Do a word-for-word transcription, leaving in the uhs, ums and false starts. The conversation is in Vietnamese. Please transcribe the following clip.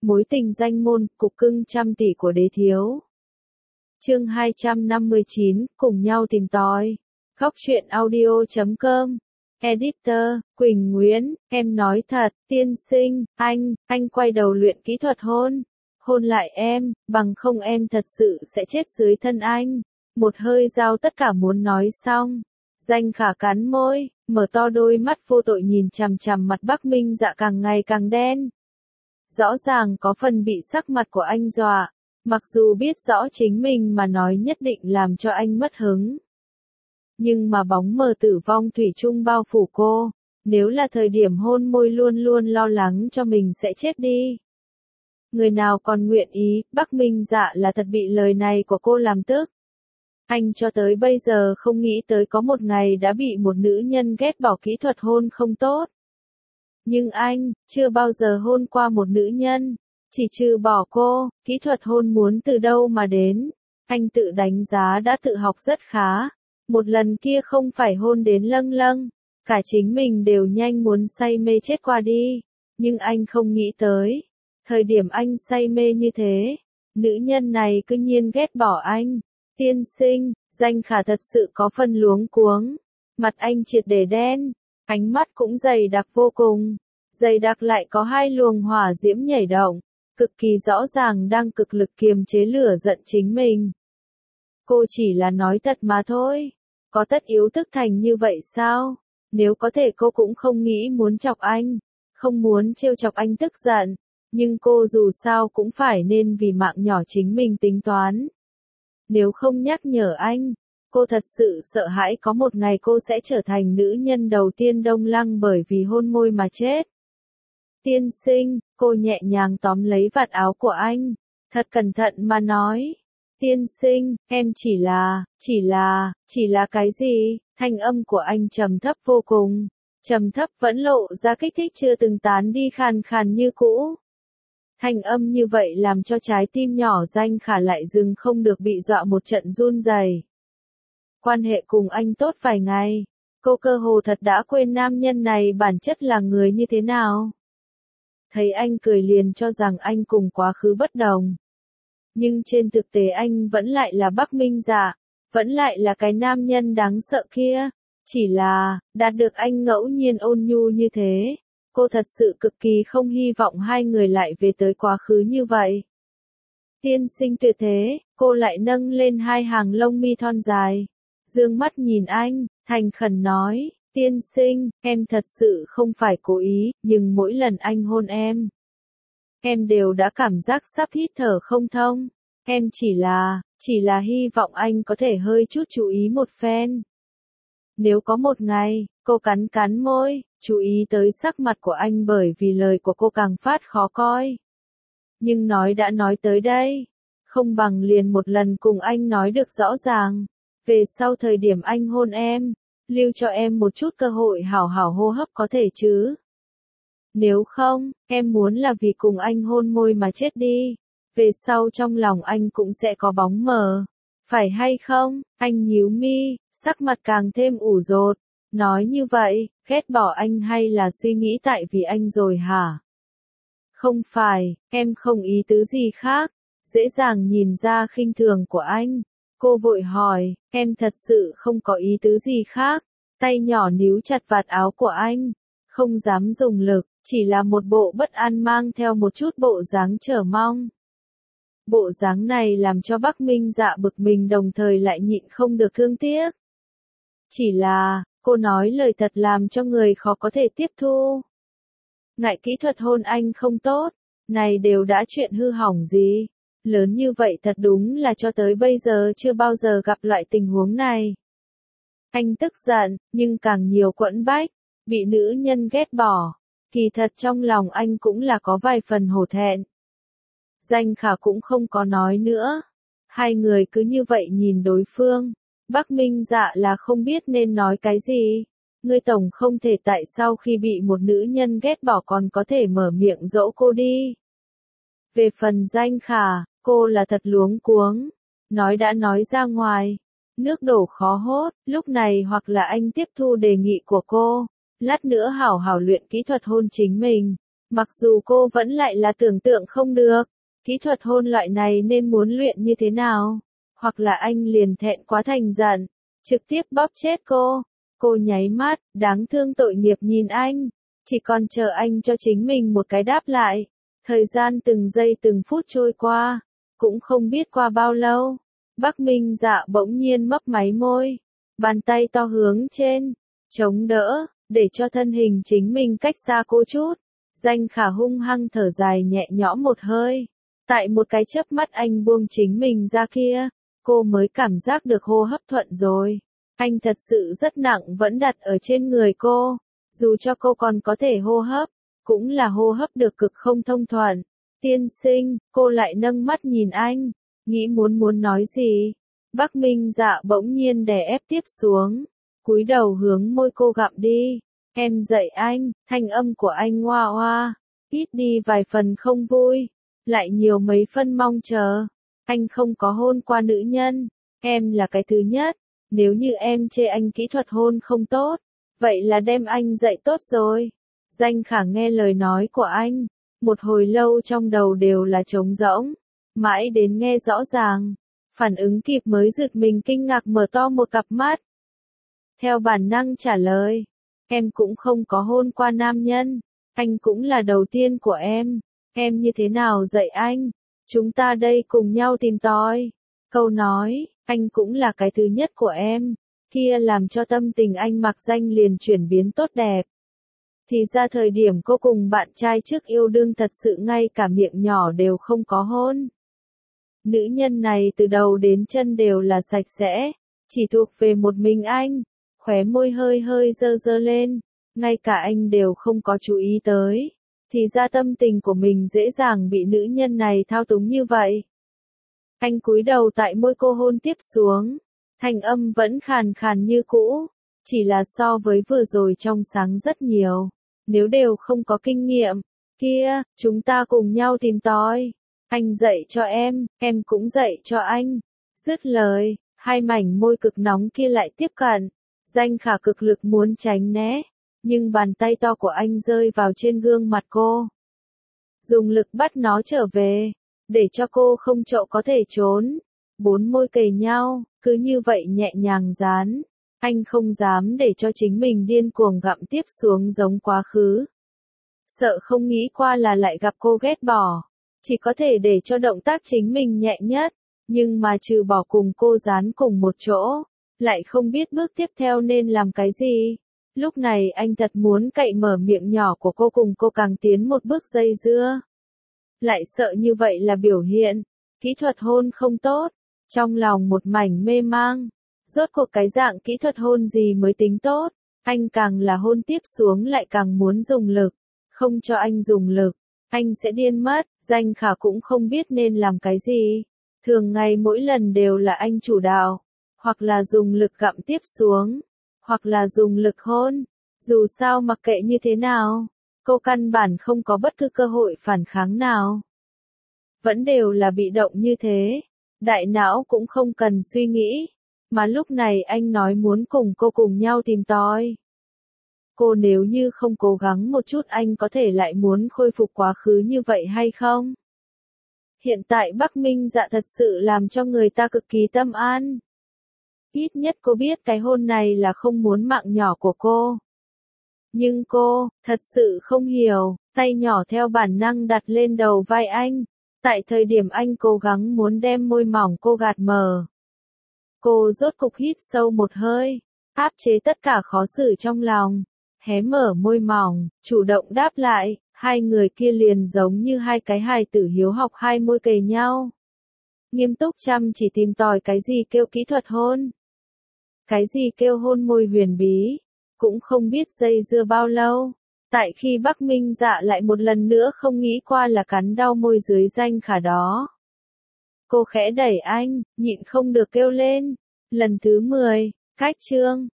Mối tình danh môn, cục cưng trăm tỷ của đế thiếu. Chương hai trăm năm mươi chín, cùng nhau tìm tòi. Góc truyện audio chấm com. Editor, Quỳnh Nguyễn, em nói thật, tiên sinh, anh, anh quay đầu luyện kỹ thuật hôn. Hôn lại em, bằng không em thật sự sẽ chết dưới thân anh. Một hơi giao tất cả muốn nói xong. Danh Khả cắn môi, mở to đôi mắt vô tội nhìn chằm chằm mặt Bắc Minh Dạ càng ngày càng đen. Rõ ràng có phần bị sắc mặt của anh dọa, mặc dù biết rõ chính mình mà nói nhất định làm cho anh mất hứng. Nhưng mà bóng mờ tử vong thủy chung bao phủ cô, nếu là thời điểm hôn môi luôn luôn lo lắng cho mình sẽ chết đi. Người nào còn nguyện ý, Bắc Minh Dạ là thật bị lời này của cô làm tức. Anh cho tới bây giờ không nghĩ tới có một ngày đã bị một nữ nhân ghét bỏ kỹ thuật hôn không tốt. Nhưng anh, chưa bao giờ hôn qua một nữ nhân, chỉ trừ bỏ cô, kỹ thuật hôn muốn từ đâu mà đến. Anh tự đánh giá đã tự học rất khá, một lần kia không phải hôn đến lâng lâng, cả chính mình đều nhanh muốn say mê chết qua đi. Nhưng anh không nghĩ tới, thời điểm anh say mê như thế, nữ nhân này cứ nhiên ghét bỏ anh. Tiên sinh, Danh Khả thật sự có phần luống cuống, mặt anh triệt để đen. Ánh mắt cũng dày đặc vô cùng, dày đặc lại có hai luồng hỏa diễm nhảy động, cực kỳ rõ ràng đang cực lực kiềm chế lửa giận chính mình. Cô chỉ là nói thật mà thôi, có tất yếu tức thành như vậy sao? Nếu có thể cô cũng không nghĩ muốn chọc anh, không muốn trêu chọc anh tức giận, nhưng cô dù sao cũng phải nên vì mạng nhỏ chính mình tính toán. Nếu không nhắc nhở anh, cô thật sự sợ hãi có một ngày cô sẽ trở thành nữ nhân đầu tiên Đông Lăng bởi vì hôn môi mà chết. Tiên sinh, cô nhẹ nhàng tóm lấy vạt áo của anh, thật cẩn thận mà nói. Tiên sinh, em chỉ là, chỉ là, chỉ là cái gì? Thanh âm của anh trầm thấp vô cùng, trầm thấp vẫn lộ ra kích thích chưa từng tán đi khàn khàn như cũ. Thanh âm như vậy làm cho trái tim nhỏ Danh Khả lại dừng không được bị dọa một trận run rẩy. Quan hệ cùng anh tốt vài ngày, cô cơ hồ thật đã quên nam nhân này bản chất là người như thế nào. Thấy anh cười liền cho rằng anh cùng quá khứ bất đồng. Nhưng trên thực tế anh vẫn lại là Bắc Minh Dạ, vẫn lại là cái nam nhân đáng sợ kia. Chỉ là, đạt được anh ngẫu nhiên ôn nhu như thế, cô thật sự cực kỳ không hy vọng hai người lại về tới quá khứ như vậy. Tiên sinh tuyệt thế, cô lại nâng lên hai hàng lông mi thon dài, dương mắt nhìn anh, thành khẩn nói, tiên sinh, em thật sự không phải cố ý, nhưng mỗi lần anh hôn em, em đều đã cảm giác sắp hít thở không thông. Em chỉ là, chỉ là hy vọng anh có thể hơi chút chú ý một phen. Nếu có một ngày, cô cắn cắn môi, chú ý tới sắc mặt của anh bởi vì lời của cô càng phát khó coi. Nhưng nói đã nói tới đây, không bằng liền một lần cùng anh nói được rõ ràng. Về sau thời điểm anh hôn em, lưu cho em một chút cơ hội hảo hảo hô hấp có thể chứ. Nếu không, em muốn là vì cùng anh hôn môi mà chết đi. Về sau trong lòng anh cũng sẽ có bóng mờ. Phải hay không? Anh nhíu mi, sắc mặt càng thêm ủ rột. Nói như vậy, ghét bỏ anh hay là suy nghĩ tại vì anh rồi hả? Không phải, em không ý tứ gì khác. Dễ dàng nhìn ra khinh thường của anh. Cô vội hỏi, em thật sự không có ý tứ gì khác. Tay nhỏ níu chặt vạt áo của anh. Không dám dùng lực, chỉ là một bộ bất an mang theo một chút bộ dáng chờ mong. Bộ dáng này làm cho Bắc Minh Dạ bực mình đồng thời lại nhịn không được thương tiếc. Chỉ là, cô nói lời thật làm cho người khó có thể tiếp thu. Ngại kỹ thuật hôn anh không tốt, này đều đã chuyện hư hỏng gì. Lớn như vậy thật đúng là cho tới bây giờ chưa bao giờ gặp loại tình huống này. Anh tức giận, nhưng càng nhiều quẫn bách, bị nữ nhân ghét bỏ. Kỳ thật trong lòng anh cũng là có vài phần hổ thẹn. Danh Khả cũng không có nói nữa. Hai người cứ như vậy nhìn đối phương. Bắc Minh Dạ là không biết nên nói cái gì. Ngươi tổng không thể tại sao khi bị một nữ nhân ghét bỏ còn có thể mở miệng dỗ cô đi. Về phần Danh Khả, cô là thật luống cuống. Nói đã nói ra ngoài. Nước đổ khó hốt, lúc này hoặc là anh tiếp thu đề nghị của cô. Lát nữa hảo hảo luyện kỹ thuật hôn chính mình. Mặc dù cô vẫn lại là tưởng tượng không được, kỹ thuật hôn loại này nên muốn luyện như thế nào, hoặc là anh liền thẹn quá thành giận, trực tiếp bóp chết cô. Cô nháy mắt, đáng thương tội nghiệp nhìn anh, chỉ còn chờ anh cho chính mình một cái đáp lại. Thời gian từng giây từng phút trôi qua, cũng không biết qua bao lâu. Bắc Minh Dạ bỗng nhiên mấp máy môi, bàn tay to hướng trên, chống đỡ, để cho thân hình chính mình cách xa cô chút. Danh Khả hung hăng thở dài nhẹ nhõm một hơi. Tại một cái chớp mắt anh buông chính mình ra kia, cô mới cảm giác được hô hấp thuận rồi. Anh thật sự rất nặng vẫn đặt ở trên người cô, dù cho cô còn có thể hô hấp, cũng là hô hấp được cực không thông thuận. Tiên sinh, cô lại nâng mắt nhìn anh, nghĩ muốn muốn nói gì. Bắc Minh Dạ bỗng nhiên đè ép tiếp xuống, cúi đầu hướng môi cô gặm đi. Em dạy anh, thanh âm của anh hoa hoa, ít đi vài phần không vui, lại nhiều mấy phân mong chờ. Anh không có hôn qua nữ nhân, em là cái thứ nhất. Nếu như em chê anh kỹ thuật hôn không tốt, vậy là đem anh dạy tốt rồi. Danh Khả nghe lời nói của anh, một hồi lâu trong đầu đều là trống rỗng, mãi đến nghe rõ ràng, phản ứng kịp mới giật mình kinh ngạc mở to một cặp mắt. Theo bản năng trả lời, em cũng không có hôn qua nam nhân, anh cũng là đầu tiên của em, em như thế nào dạy anh, chúng ta đây cùng nhau tìm tòi. Câu nói, anh cũng là cái thứ nhất của em, kia làm cho tâm tình anh Mạc Danh liền chuyển biến tốt đẹp. Thì ra thời điểm cô cùng bạn trai trước yêu đương thật sự ngay cả miệng nhỏ đều không có hôn. Nữ nhân này từ đầu đến chân đều là sạch sẽ, chỉ thuộc về một mình anh, khóe môi hơi hơi dơ dơ lên, ngay cả anh đều không có chú ý tới. Thì ra tâm tình của mình dễ dàng bị nữ nhân này thao túng như vậy. Anh cúi đầu tại môi cô hôn tiếp xuống, thanh âm vẫn khàn khàn như cũ, chỉ là so với vừa rồi trong sáng rất nhiều. Nếu đều không có kinh nghiệm, kia, chúng ta cùng nhau tìm tòi. Anh dạy cho em, em cũng dạy cho anh. Dứt lời, hai mảnh môi cực nóng kia lại tiếp cận. Danh Khả cực lực muốn tránh né, nhưng bàn tay to của anh rơi vào trên gương mặt cô. Dùng lực bắt nó trở về, để cho cô không chỗ có thể trốn. Bốn môi kề nhau, cứ như vậy nhẹ nhàng dán. Anh không dám để cho chính mình điên cuồng gặm tiếp xuống giống quá khứ. Sợ không nghĩ qua là lại gặp cô ghét bỏ. Chỉ có thể để cho động tác chính mình nhẹ nhất. Nhưng mà trừ bỏ cùng cô dán cùng một chỗ, lại không biết bước tiếp theo nên làm cái gì. Lúc này anh thật muốn cậy mở miệng nhỏ của cô cùng cô càng tiến một bước dây dưa. Lại sợ như vậy là biểu hiện, kỹ thuật hôn không tốt, trong lòng một mảnh mê mang. Rốt cuộc cái dạng kỹ thuật hôn gì mới tính tốt, anh càng là hôn tiếp xuống lại càng muốn dùng lực, không cho anh dùng lực, anh sẽ điên mất. Danh Khả cũng không biết nên làm cái gì, thường ngày mỗi lần đều là anh chủ đạo, hoặc là dùng lực gặm tiếp xuống, hoặc là dùng lực hôn. Dù sao mặc kệ như thế nào, cô căn bản không có bất cứ cơ hội phản kháng nào. Vẫn đều là bị động như thế, đại não cũng không cần suy nghĩ, mà lúc này anh nói muốn cùng cô cùng nhau tìm tòi. Cô nếu như không cố gắng một chút anh có thể lại muốn khôi phục quá khứ như vậy hay không? Hiện tại Bắc Minh Dạ thật sự làm cho người ta cực kỳ tâm an. Ít nhất cô biết cái hôn này là không muốn mạng nhỏ của cô. Nhưng cô, thật sự không hiểu, tay nhỏ theo bản năng đặt lên đầu vai anh. Tại thời điểm anh cố gắng muốn đem môi mỏng cô gạt mở. Cô rốt cục hít sâu một hơi, áp chế tất cả khó xử trong lòng, hé mở môi mỏng, chủ động đáp lại, hai người kia liền giống như hai cái hài tử hiếu học hai môi kề nhau. Nghiêm túc chăm chỉ tìm tòi cái gì kêu kỹ thuật hôn. Cái gì kêu hôn môi huyền bí, cũng không biết dây dưa bao lâu. Tại khi Bắc Minh Dạ lại một lần nữa không nghĩ qua là cắn đau môi dưới Danh Khả đó. Cô khẽ đẩy anh, nhịn không được kêu lên. Lần thứ mười, cách chương.